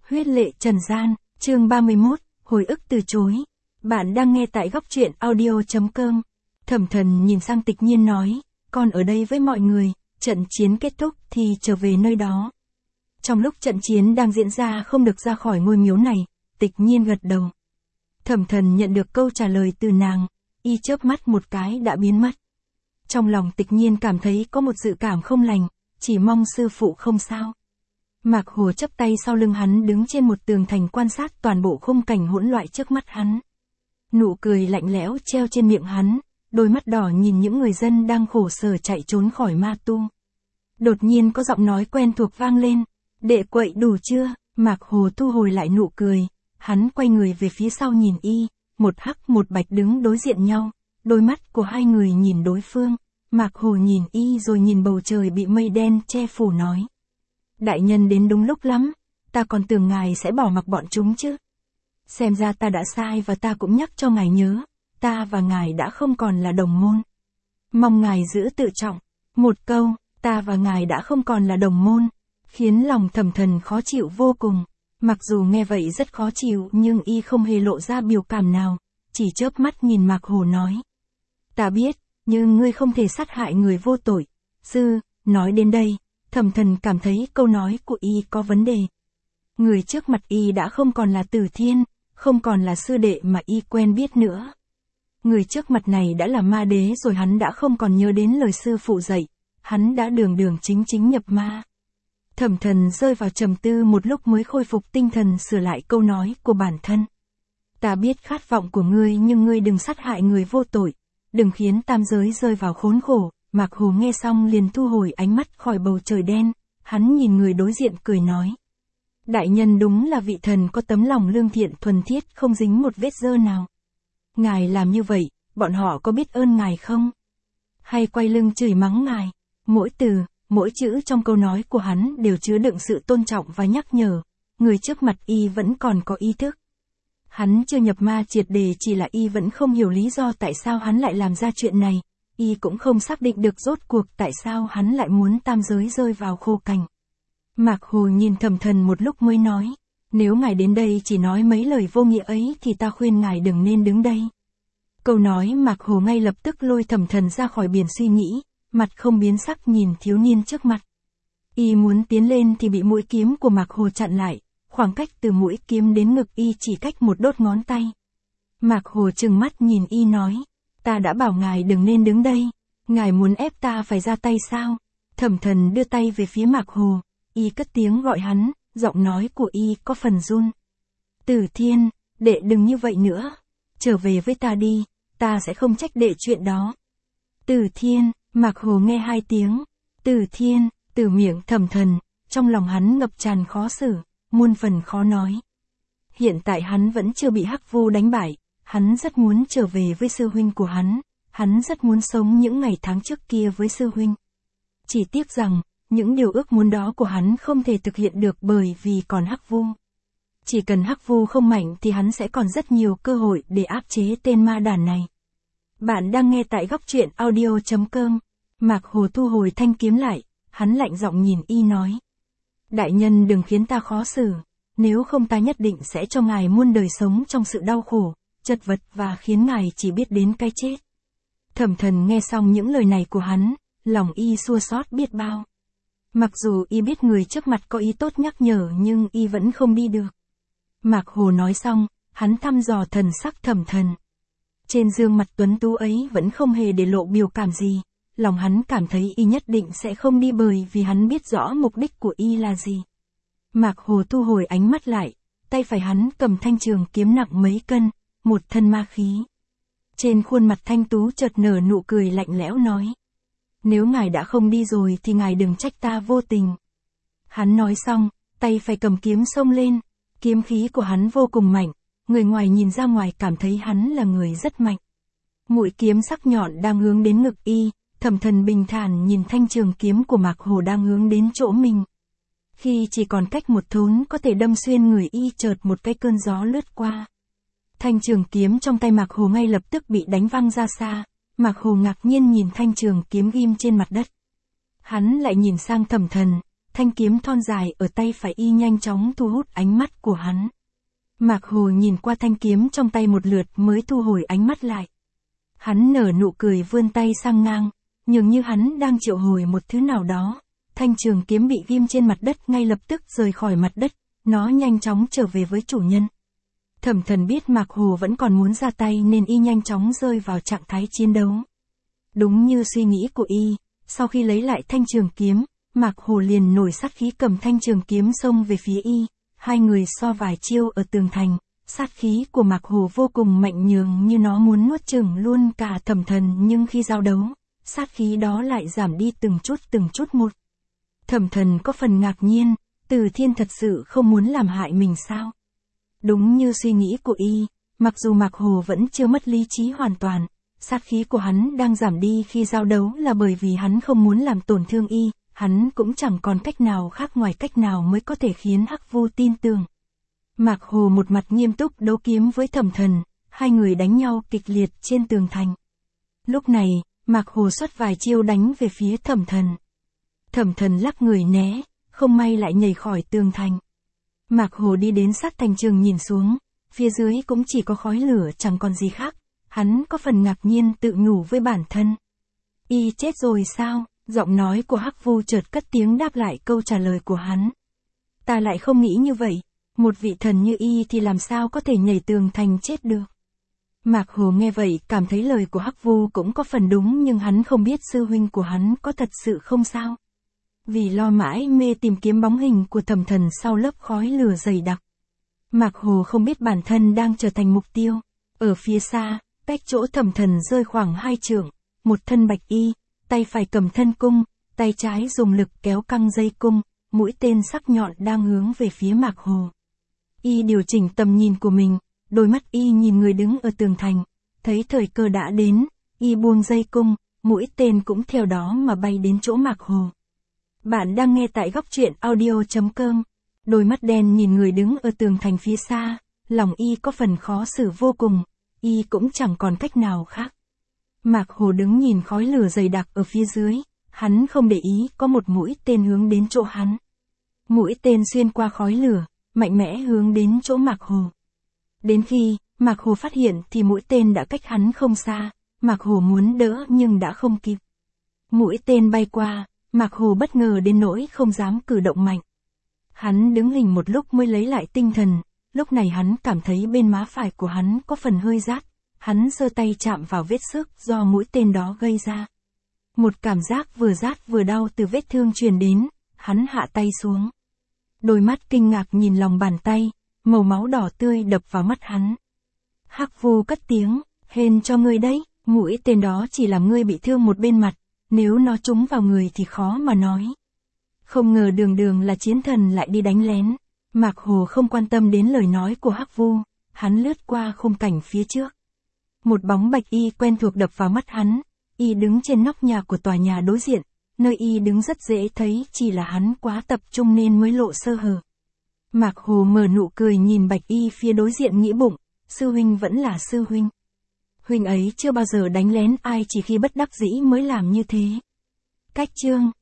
Huyết lệ trần gian, chương 31, hồi ức từ chối. Bạn đang nghe tại góc truyện audio.com. Thẩm Thần nhìn sang Tịch Nhiên nói, con ở đây với mọi người, trận chiến kết thúc thì trở về nơi đó. Trong lúc trận chiến đang diễn ra không được ra khỏi ngôi miếu này, Tịch Nhiên gật đầu. Thẩm Thần nhận được câu trả lời từ nàng, y chớp mắt một cái đã biến mất. Trong lòng Tịch Nhiên cảm thấy có một dự cảm không lành, chỉ mong sư phụ không sao. Mạc Hồ chắp tay sau lưng hắn đứng trên một tường thành quan sát toàn bộ khung cảnh hỗn loạn trước mắt hắn. Nụ cười lạnh lẽo treo trên miệng hắn, đôi mắt đỏ nhìn những người dân đang khổ sở chạy trốn khỏi ma tu. Đột nhiên có giọng nói quen thuộc vang lên, đệ quậy đủ chưa? Mạc Hồ thu hồi lại nụ cười, hắn quay người về phía sau nhìn y, một hắc một bạch đứng đối diện nhau, đôi mắt của hai người nhìn đối phương. Mạc Hồ nhìn y rồi nhìn bầu trời bị mây đen che phủ nói. Đại nhân đến đúng lúc lắm, ta còn tưởng ngài sẽ bỏ mặc bọn chúng chứ. Xem ra ta đã sai và ta cũng nhắc cho ngài nhớ, ta và ngài đã không còn là đồng môn. Mong ngài giữ tự trọng. Một câu, ta và ngài đã không còn là đồng môn, khiến lòng Thẩm Thần khó chịu vô cùng. Mặc dù nghe vậy rất khó chịu nhưng y không hề lộ ra biểu cảm nào, chỉ chớp mắt nhìn Mạc Hồ nói. Ta biết, nhưng ngươi không thể sát hại người vô tội. Sư, nói đến đây, Thẩm Thần cảm thấy câu nói của y có vấn đề. Người trước mặt y đã không còn là Tử Thiên, không còn là sư đệ mà y quen biết nữa. Người trước mặt này đã là ma đế rồi, hắn đã không còn nhớ đến lời sư phụ dạy, hắn đã đường đường chính chính nhập ma. Thẩm Thần rơi vào trầm tư một lúc mới khôi phục tinh thần sửa lại câu nói của bản thân. Ta biết khát vọng của ngươi nhưng ngươi đừng sát hại người vô tội, đừng khiến tam giới rơi vào khốn khổ. Mạc Hồ nghe xong liền thu hồi ánh mắt khỏi bầu trời đen, hắn nhìn người đối diện cười nói. Đại nhân đúng là vị thần có tấm lòng lương thiện thuần thiết không dính một vết dơ nào. Ngài làm như vậy, bọn họ có biết ơn ngài không? Hay quay lưng chửi mắng ngài? Mỗi từ, mỗi chữ trong câu nói của hắn đều chứa đựng sự tôn trọng và nhắc nhở, người trước mặt y vẫn còn có ý thức. Hắn chưa nhập ma triệt để, chỉ là y vẫn không hiểu lý do tại sao hắn lại làm ra chuyện này. Y cũng không xác định được rốt cuộc tại sao hắn lại muốn tam giới rơi vào khô cằn. Mạc Hồ nhìn Thẩm Thần một lúc mới nói, nếu ngài đến đây chỉ nói mấy lời vô nghĩa ấy thì ta khuyên ngài đừng nên đứng đây. Câu nói Mạc Hồ ngay lập tức lôi Thẩm Thần ra khỏi biển suy nghĩ, mặt không biến sắc nhìn thiếu niên trước mặt. Y muốn tiến lên thì bị mũi kiếm của Mạc Hồ chặn lại, khoảng cách từ mũi kiếm đến ngực y chỉ cách một đốt ngón tay. Mạc Hồ trừng mắt nhìn y nói. Ta đã bảo ngài đừng nên đứng đây, ngài muốn ép ta phải ra tay sao? Thẩm Thần đưa tay về phía Mạc Hồ, y cất tiếng gọi hắn, giọng nói của y có phần run. Tử Thiên, đệ đừng như vậy nữa, trở về với ta đi, ta sẽ không trách đệ chuyện đó. Tử Thiên, Mạc Hồ nghe hai tiếng, Tử Thiên, từ miệng Thẩm Thần, trong lòng hắn ngập tràn khó xử, muôn phần khó nói. Hiện tại hắn vẫn chưa bị Hắc Vu đánh bại. Hắn rất muốn trở về với sư huynh của hắn rất muốn sống những ngày tháng trước kia với sư huynh. Chỉ tiếc rằng, những điều ước muốn đó của hắn không thể thực hiện được bởi vì còn Hắc Vu. Chỉ cần Hắc Vu không mạnh thì hắn sẽ còn rất nhiều cơ hội để áp chế tên ma đàn này. Bạn đang nghe tại góc truyện audio.com. Mạc Hồ thu hồi thanh kiếm lại, hắn lạnh giọng nhìn y nói. Đại nhân đừng khiến ta khó xử, nếu không ta nhất định sẽ cho ngài muôn đời sống trong sự đau khổ, chật vật và khiến ngài chỉ biết đến cái chết. Thẩm Thần nghe xong những lời này của hắn, lòng y xua xót biết bao. Mặc dù y biết người trước mặt có ý tốt nhắc nhở nhưng y vẫn không đi được. Mạc Hồ nói xong, hắn thăm dò thần sắc Thẩm Thần. Trên gương mặt tuấn tú ấy vẫn không hề để lộ biểu cảm gì, lòng hắn cảm thấy y nhất định sẽ không đi bởi vì hắn biết rõ mục đích của y là gì. Mạc Hồ thu hồi ánh mắt lại, tay phải hắn cầm thanh trường kiếm nặng mấy cân, một thân ma khí. Trên khuôn mặt thanh tú chợt nở nụ cười lạnh lẽo nói. Nếu ngài đã không đi rồi thì ngài đừng trách ta vô tình. Hắn nói xong, tay phải cầm kiếm xông lên, kiếm khí của hắn vô cùng mạnh, người ngoài nhìn ra ngoài cảm thấy hắn là người rất mạnh. Mũi kiếm sắc nhọn đang hướng đến ngực y, Thẩm Thần bình thản nhìn thanh trường kiếm của Mạc Hồ đang hướng đến chỗ mình. Khi chỉ còn cách một thốn có thể đâm xuyên người y, chợt một cái cơn gió lướt qua. Thanh trường kiếm trong tay Mạc Hồ ngay lập tức bị đánh văng ra xa, Mạc Hồ ngạc nhiên nhìn thanh trường kiếm ghim trên mặt đất. Hắn lại nhìn sang Thẩm Thần, thanh kiếm thon dài ở tay phải y nhanh chóng thu hút ánh mắt của hắn. Mạc Hồ nhìn qua thanh kiếm trong tay một lượt mới thu hồi ánh mắt lại. Hắn nở nụ cười vươn tay sang ngang, nhưng như hắn đang triệu hồi một thứ nào đó. Thanh trường kiếm bị ghim trên mặt đất ngay lập tức rời khỏi mặt đất, nó nhanh chóng trở về với chủ nhân. Thẩm Thần biết Mạc Hồ vẫn còn muốn ra tay nên y nhanh chóng rơi vào trạng thái chiến đấu. Đúng như suy nghĩ của y, sau khi lấy lại thanh trường kiếm, Mạc Hồ liền nổi sát khí cầm thanh trường kiếm xông về phía y. Hai người so vài chiêu ở tường thành, sát khí của Mạc Hồ vô cùng mạnh nhường như nó muốn nuốt chửng luôn cả Thẩm Thần, nhưng khi giao đấu, sát khí đó lại giảm đi từng chút một. Thẩm Thần có phần ngạc nhiên, Từ Thiên thật sự không muốn làm hại mình sao? Đúng như suy nghĩ của y, mặc dù Mạc Hồ vẫn chưa mất lý trí hoàn toàn, sát khí của hắn đang giảm đi khi giao đấu là bởi vì hắn không muốn làm tổn thương y, hắn cũng chẳng còn cách nào khác ngoài cách nào mới có thể khiến Hắc Vu tin tưởng. Mạc Hồ một mặt nghiêm túc đấu kiếm với Thẩm Thần, hai người đánh nhau kịch liệt trên tường thành. Lúc này, Mạc Hồ xuất vài chiêu đánh về phía Thẩm Thần. Thẩm Thần lắc người né, không may lại nhảy khỏi tường thành. Mạc Hồ đi đến sát thành trường nhìn xuống, phía dưới cũng chỉ có khói lửa chẳng còn gì khác, hắn có phần ngạc nhiên tự nhủ với bản thân. Y chết rồi sao? Giọng nói của Hắc Vu chợt cất tiếng đáp lại câu trả lời của hắn. Ta lại không nghĩ như vậy, một vị thần như y thì làm sao có thể nhảy tường thành chết được. Mạc Hồ nghe vậy cảm thấy lời của Hắc Vu cũng có phần đúng, nhưng hắn không biết sư huynh của hắn có thật sự không sao. Vì lo mãi mê tìm kiếm bóng hình của Thẩm Thần sau lớp khói lửa dày đặc. Mạc Hồ không biết bản thân đang trở thành mục tiêu. Ở phía xa, cách chỗ Thẩm Thần rơi khoảng 2 trượng, một thân bạch y, tay phải cầm thân cung, tay trái dùng lực kéo căng dây cung, mũi tên sắc nhọn đang hướng về phía Mạc Hồ. Y điều chỉnh tầm nhìn của mình, đôi mắt y nhìn người đứng ở tường thành, thấy thời cơ đã đến, y buông dây cung, mũi tên cũng theo đó mà bay đến chỗ Mạc Hồ. Bạn đang nghe tại góc truyện audio.com. Đôi mắt đen nhìn người đứng ở tường thành phía xa, lòng y có phần khó xử vô cùng, y cũng chẳng còn cách nào khác. Mạc Hồ đứng nhìn khói lửa dày đặc ở phía dưới, hắn không để ý có một mũi tên hướng đến chỗ hắn. Mũi tên xuyên qua khói lửa, mạnh mẽ hướng đến chỗ Mạc Hồ. Đến khi Mạc Hồ phát hiện thì mũi tên đã cách hắn không xa, Mạc Hồ muốn đỡ nhưng đã không kịp. Mũi tên bay qua, Mạc Hồ bất ngờ đến nỗi không dám cử động mạnh. Hắn đứng hình một lúc mới lấy lại tinh thần, lúc này hắn cảm thấy bên má phải của hắn có phần hơi rát, hắn giơ tay chạm vào vết xước do mũi tên đó gây ra. Một cảm giác vừa rát vừa đau từ vết thương truyền đến, hắn hạ tay xuống. Đôi mắt kinh ngạc nhìn lòng bàn tay, màu máu đỏ tươi đập vào mắt hắn. Hắc Vu cất tiếng, hên cho ngươi đấy, mũi tên đó chỉ làm ngươi bị thương một bên mặt, nếu nó trúng vào người thì khó mà nói. Không ngờ đường là chiến thần lại đi đánh lén. Mạc Hồ không quan tâm đến lời nói của Hắc Vu, hắn lướt qua khung cảnh phía trước. Một bóng bạch y quen thuộc đập vào mắt hắn, y đứng trên nóc nhà của tòa nhà đối diện, nơi y đứng rất dễ thấy, chỉ là hắn quá tập trung nên mới lộ sơ hở. Mạc Hồ mở nụ cười nhìn bạch y phía đối diện nghĩ bụng, sư huynh vẫn là sư huynh. Huynh ấy chưa bao giờ đánh lén ai, chỉ khi bất đắc dĩ mới làm như thế. Cách chương